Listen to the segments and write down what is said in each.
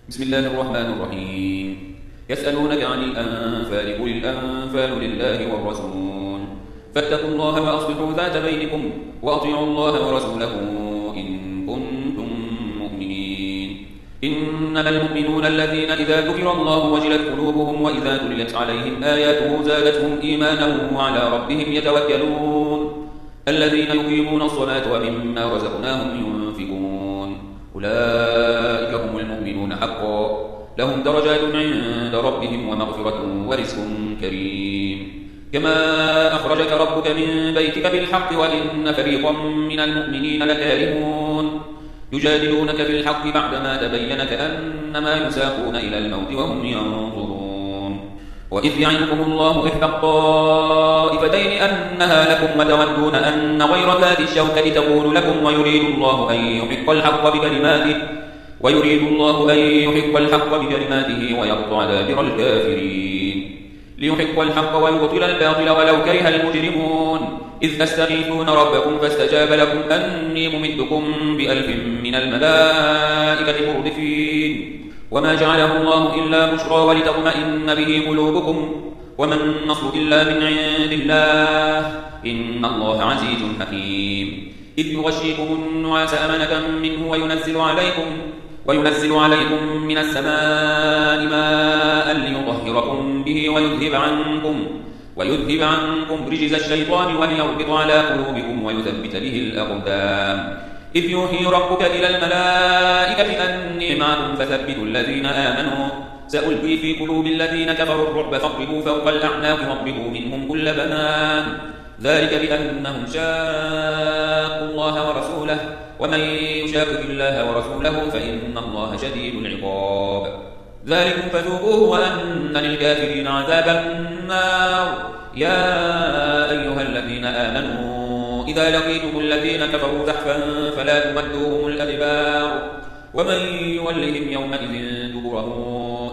بسم الله الرحمن الرحيم. يسألونك عن الأنفال قل الأنفال لله والرسول فاتقوا الله وأصلحوا ذات بينكم وأطيعوا الله ورسوله إن كنتم مؤمنين. إنما المؤمنون الذين إذا ذكر الله وجلت قلوبهم وإذا تليت عليهم آياته زادتهم إيمانا وعلى ربهم يتوكلون الذين يقيمون الصلاة ومما رزقناهم ينفقون أولئك هم المؤمنون حقا لهم درجات عند ربهم ومغفرة ورزق كريم. كما أخرجك ربك من بيتك بالحق وإن فريقا من المؤمنين لكارهون يجادلونك في الحق بعدما تبين كأنما يساقون إلى الموت وهم ينظرون. وإذ يعدكم الله إحدى الطائفتين أنها لكم وتودون أن غير ذات الشوكة تكون لكم ويريد الله أن يحق الحق بكلماته ويقطع دابر الكافرين ليحق الحق ويبطل الباطل ولو كره المجرمون. إذ تستغيثون ربكم فاستجاب لكم أني ممدكم ب1000 من الملائكة مردفين وما جعله الله إلا بشرى ولتطمئن به قلوبكم وما النصر إلا من عند الله إن الله عزيز حكيم. إذ يغشيكم النعاس أمنة منه وينزل عليكم من السماء ماء ليطهركم به ويذهب عنكم رجز الشيطان وليربط على قلوبكم ويثبت به الأقدام. إذ يوحي ربك إلى الملائكة أني معكم فثبتوا الذين آمنوا سألقي في قلوب الذين كفروا الرعب فاضربوا فوق الأعناق واضربوا منهم كل بنان ذلك بأنهم شاقوا الله ورسوله ومن يشاقق الله ورسوله فإن الله شديد العقاب. ذلكم فذوقوه وأن للكافرين عذاب النار. يا أيها الذين آمنوا إذا لقيتم الذين كفروا زحفا فلا تمدوهم الأدبار ومن يولهم يومئذ دبره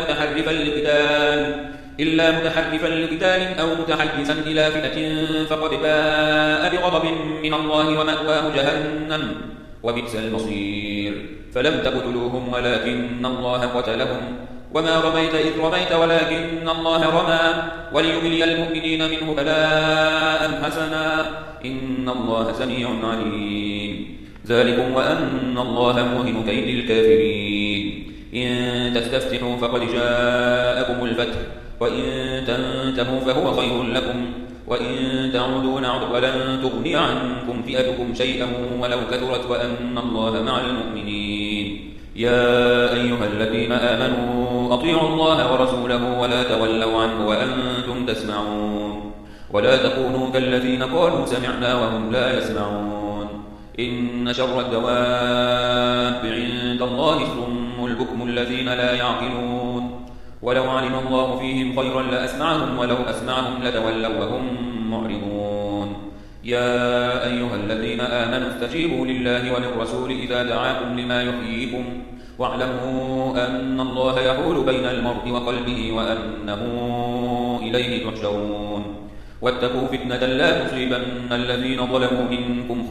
إلا متحرفا لقتال أو متحيزا إلى فئة فقد باء بغضب من الله ومأواه جهنم وبئس المصير. فلم تقتلوهم ولكن الله قتلهم وما رميت إذ رميت ولكن الله رمى وليبلي المؤمنين منه بلاء حسنا إن الله سميع عليم. ذلكم وأن الله موهن كيد الكافرين. إن تستفتحوا فقد جاءكم الفتح وإن تنتهوا فهو خير لكم وإن تعودوا نعد ولن تغني عنكم فئتكم شيئا ولو كثرت وأن الله مع المؤمنين. يا أيها الذين آمنوا أطيعوا الله ورسوله ولا تولوا عنه وأنتم تسمعون ولا تكونوا كالذين قالوا سمعنا وهم لا يسمعون. إن شر الدواب عند الله الصم البكم الذين لا يعقلون ولو علم الله فيهم خيرا لأسمعهم ولو أسمعهم لتولوا وهم معرضون. يا أيها الذين آمنوا استجيبوا لله وللرسول إذا دعاكم لما يحييكم واعلموا أن الله يحول بين المرء وقلبه وأنه إليه تحشرون. واتقوا فتنة لا تصيبن الذين ظلموا منكم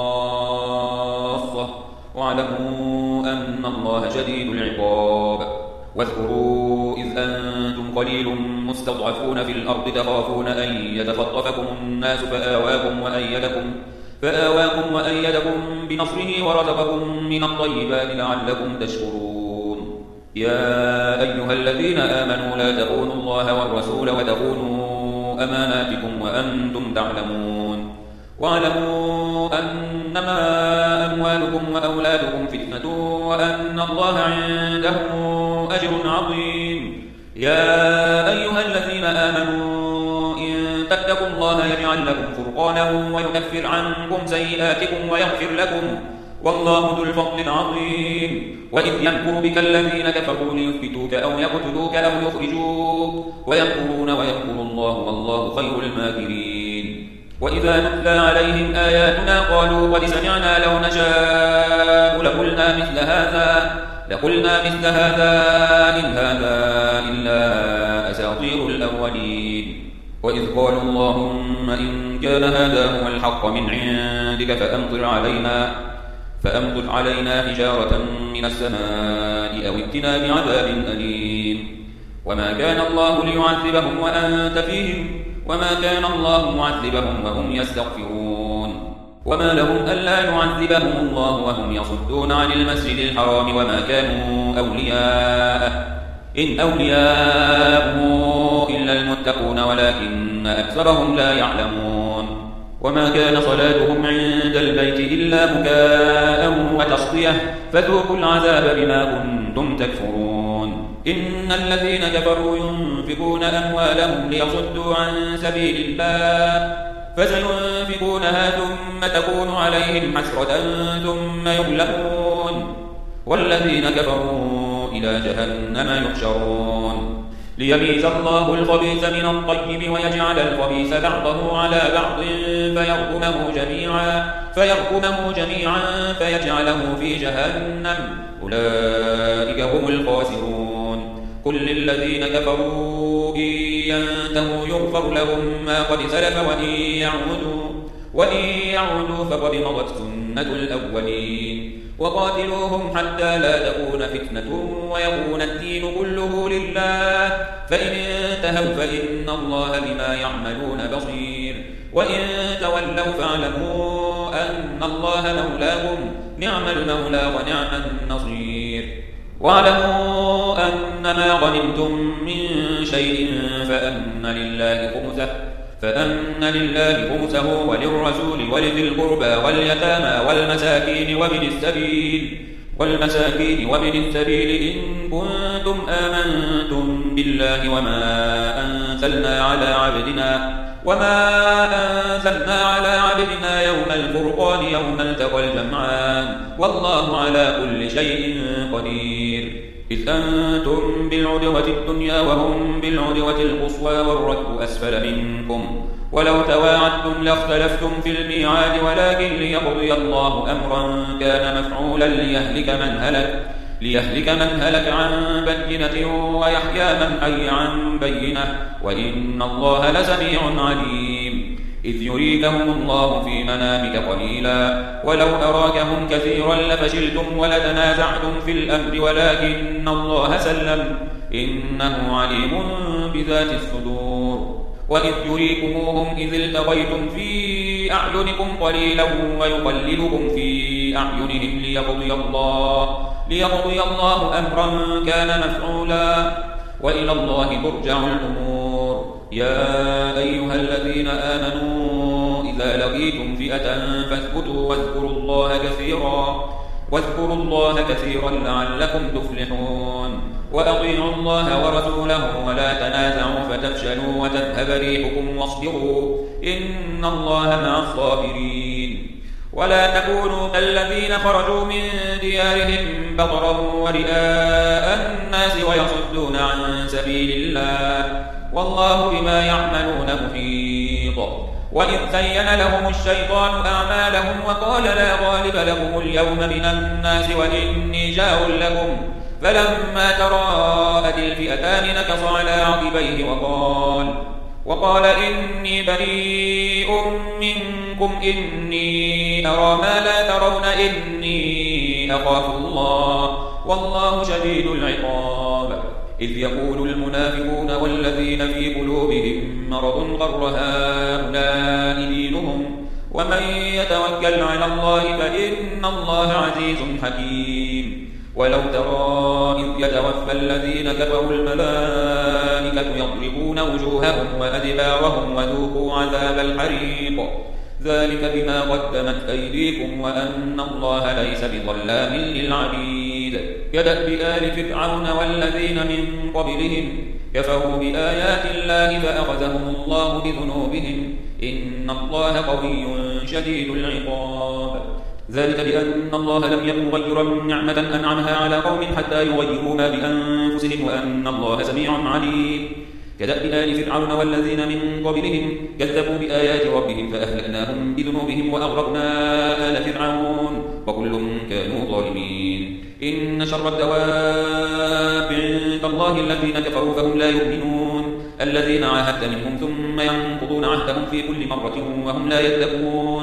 خاصة واعلموا أن الله شديد العقاب. واذكروا إذ أنتم قليل مستضعفون في الأرض تخافون أن يتخطفكم الناس فآواكم وأيدكم بنصره ورزقكم من الطيبات لعلكم تشكرون. يا أيها الذين آمنوا لا تخونوا الله والرسول وتخونوا أماناتكم وأنتم تعلمون واعلموا أنما أموالكم وأولادكم فتنة وأن الله عنده أجر عظيم. يا أيها الذين آمنوا إن تتقوا الله يجعل لكم فرقانا ويكفر عنكم سيئاتكم ويغفر لكم والله ذو الفضل العظيم. وإذ يمكر بك الذين كفروا ليثبتوك أو يقتلوك أو يخرجوك ويمكرون ويمكر الله والله خير الماكرين. وإذا نتلى عليهم آياتنا قالوا قد سمعنا لو نشاء لقلنا مثل هذا إن هذا إلا أساطير الأولين. وإذ قالوا اللهم إن كان هذا هو الحق من عندك فأمطر علينا حجارة من السماء أو ائتنا بعذاب أليم. وما كان الله ليعذبهم وأنت فيهم وما كان الله معذبهم وهم يستغفرون. وما لهم ألا يعذبهم الله وهم يصدون عن المسجد الحرام وما كانوا أولياءه إن أولياءه إلا المتقون ولكن أكثرهم لا يعلمون. وما كان صلاتهم عند البيت إلا بكاء وتصدية فذوقوا العذاب بما كنتم تكفرون. إن الذين كفروا ينفقون أموالهم ليصدوا عن سبيل الله فسينفقونها ثم تكون عليهم حسرة ثم يغلبون والذين كفروا إلى جهنم يحشرون. ليميز الله الخبيث من الطيب ويجعل الخبيث بعضه على بعض فيركمه جميعا فيجعله في جهنم أولئك هم الخاسرون. قل للذين كفروا إن ينتهوا يغفر لهم ما قد سلف وإن يعودوا فقد مضت سنة الأولين. وقاتلوهم حتى لا تكون فتنة ويكون الدين كله لله فإن انتهوا فإن الله بما يعملون بصير. وإن تولوا فاعلموا أن الله مولاهم نعم المولى ونعم النصير. واعلموا أن ما غنمتم من شيء فأن لله خمسه وللرسول ولذي القربى واليتامى والمساكين وابن السبيل إن كنتم آمنتم بالله وما أنزلنا على عبدنا يوم الفرقان يوم التقى الجمعان والله على كل شيء قدير. إذ أنتم بالعدوة الدنيا وهم بالعدوة القصوى والركب أسفل منكم ولو تواعدتم لاختلفتم في الميعاد ولكن ليقضي الله أمرا كان مفعولا ليهلك من هلك عن بينة ويحيى من حي عن بينة وإن الله لسميع عليم. إذ يريكهم الله في منامك قليلا ولو أراكهم كثيرا لفشلتم ولتنازعتم في الأمر ولكن الله سلم إنه عليم بذات الصدور. وإذ يريكموهم إذ التقيتم في أعينكم قليلا ويقللكم في أعينهم ليقضي الله أمرا كان مفعولا وإلى الله ترجع الأمور. يا أيها الذين آمنوا إذا لقيتم فئة فاثبتوا واذكروا الله كثيرا لعلكم تفلحون. وأطيعوا الله ورسوله ولا تنازعوا فتفشلوا وتذهب ريحكم واصبروا إن الله مع الصابرين. ولا تكونوا كالذين خرجوا من ديارهم بطرا ورئاء الناس ويصدون عن سبيل الله والله بما يعملون محيط. وإذ زين لهم الشيطان أعمالهم وقال لا غالب لكم اليوم من الناس وإني جار لكم فلما تراءت الفئتان نكص على عقبيه وقال إني بريء منكم إني أرى ما لا ترون إني أخاف الله والله شديد العقاب. إذ يقول المنافقون والذين في قلوبهم مرض غر هؤلاء دينهم ومن يتوكل على الله فإن الله عزيز حكيم. ولو ترى إذ يتوفى الذين كفروا الملائكة يضربون وجوههم وأدبارهم وذوقوا عذاب الحريق ذلك بما قدمت أيديكم وأن الله ليس بظلام للعبيد. كدأب آل فرعون والذين من قبلهم كفروا بآيات الله فأخذهم الله بذنوبهم إن الله قوي شديد العقاب. ذلك بأن الله لم يكن مغيرا نعمة أنعمها على قوم حتى يغيروا ما بأنفسهم وأن الله سميع عليم. كدأب آل فرعون والذين من قبلهم كذبوا بآيات ربهم فأهلكناهم بذنوبهم وأغرقنا آل فرعون وكل كانوا ظالمين. إن شر الدواب عند الله الذين كفروا فهم لا يؤمنون الذين عاهدت منهم ثم ينقضون عهدهم في كل مرة وهم لا يتقون.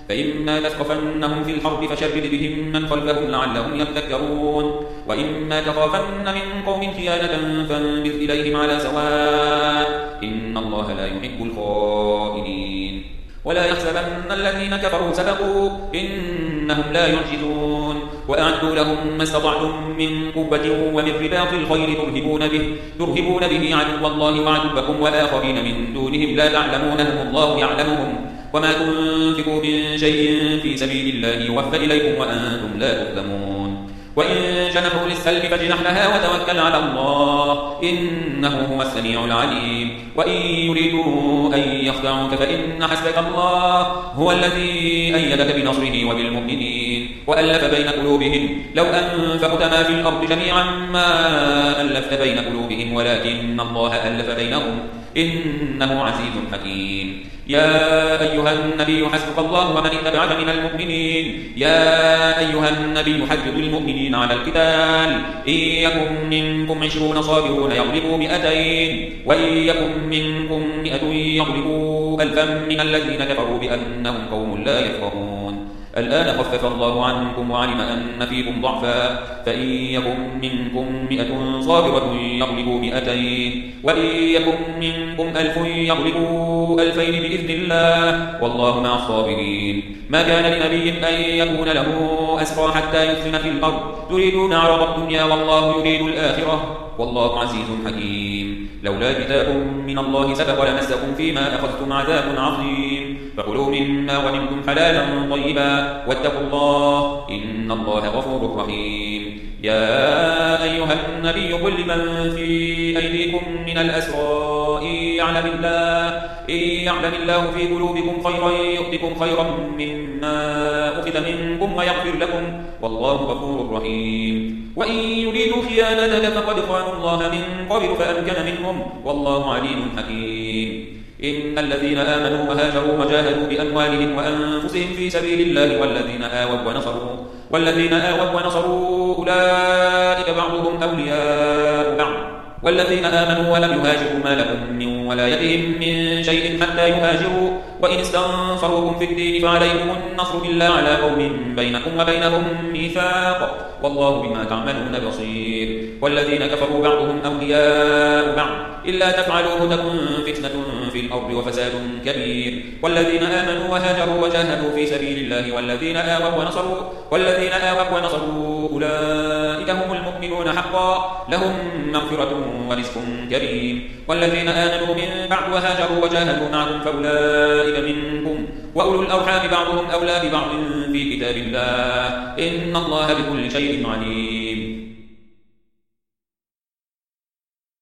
فإما تثقفنهم في الحرب فشرد بهم من خلفهم لعلهم يذكرون وإما تخافن من قوم خيانة فانبذ إليهم على سواء إن الله لا يحب الخائنين ولا يحسبن الذين كفروا سبقوا إنهم لا يعجزون وأعدوا لهم ما استطعتم من قوة ومن رباط الخيل ترهبون به عدو الله وعدوكم وآخرين من دونهم لا تعلمونهم الله يعلمهم وما تنفقوا من شيء في سبيل الله يوفى إليكم وأنتم لا تظلمون وإن جنحوا للسلم فاجنح لها وتوكل على الله إنه هو السميع العليم وإن يريدوا أن يخدعوك فإن حسبك الله هو الذي أيدك بنصره وبالمؤمنين وألف بين قلوبهم لو أنفقت ما في الأرض جميعا ما ألفت بين قلوبهم ولكن الله ألف بينهم إنه عزيز حكيم يا أيها النبي حسبك الله ومن اتبعك من المؤمنين يا أيها النبي حرض المؤمنين على القتال إن يكن منكم 20 صابرون يغلبوا 200 وإن يكن منكم 100 يغلبوا 1000 من الذين كفروا بأنهم قوم لا يفقهون الآن خفف الله عنكم وعلم أن فيكم ضعفا فإن يكن منكم 100 صابرة يغلبوا 200 وإن يكن منكم 1000 يغلبوا 2000 بإذن الله والله مع الصابرين ما كان لنبي أن يكون له أسرى حتى يسلم في الأرض تريدون عرض الدنيا والله يريد الآخرة والله عزيز حكيم لولا كتاب من الله سبق لمسكم فيما أخذتم عذاب عظيم فكلوا مما غنمتم حلالا طيبا واتقوا الله إن الله غفور رحيم يا أيها النبي قل لمن في أيديكم من الأسرى إن يعلم الله في قلوبكم خيرا يؤتكم خيرا مما أخذ منكم ويغفر لكم والله غفور رحيم وإن يريدوا خيانتك فقد خانوا الله من قبل فأمكن منهم والله عليم حكيم إن الذين آمنوا وهاجروا وجاهدوا بأموالهم وأنفسهم في سبيل الله والذين آووا ونصروا أولئك بعضهم أولياء بعض والذين آمنوا ولم يهاجروا ما لكم من ولايتهم من شيء حتى يهاجروا وإن استنصروكم في الدين فعليكم النصر إلا على قوم بينكم وبينهم ميثاق والله بما تعملون بصير والذين كفروا بعضهم أولياء بعض إلا تفعلوه تكن فتنة في الأرض وفساد كبير والذين آمنوا وهاجروا وجاهدوا في سبيل الله والذين آووا ونصروا أولئك هم المؤمنون حقا لهم مغفرة ورزق كريم والذين آمنوا من بعد وهاجروا وجاهدوا معكم فأولئك منكم وأولو الأرحام بعضهم أولى ببعض في كتاب الله إن الله بكل شيء عليم